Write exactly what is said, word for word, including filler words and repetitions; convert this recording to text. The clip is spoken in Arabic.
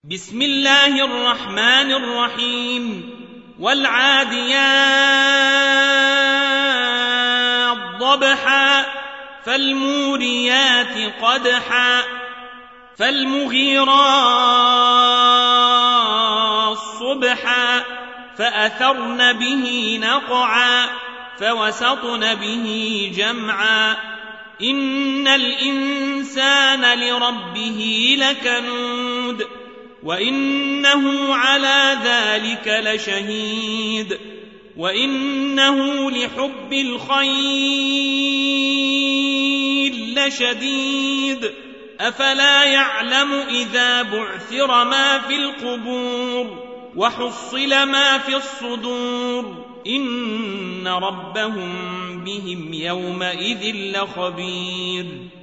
بسم الله الرحمن الرحيم والعاديات ضبحا فالموريات قدحا فالمغيرات صبحا فأثرن به نقعا فوسطن به جمعا إن الإنسان لربه لكنود وإنه على ذلك لشهيد وإنه لحب الخير لشديد أفلا يعلم إذا بعثر ما في القبور وحصل ما في الصدور إن ربهم بهم يومئذ لخبير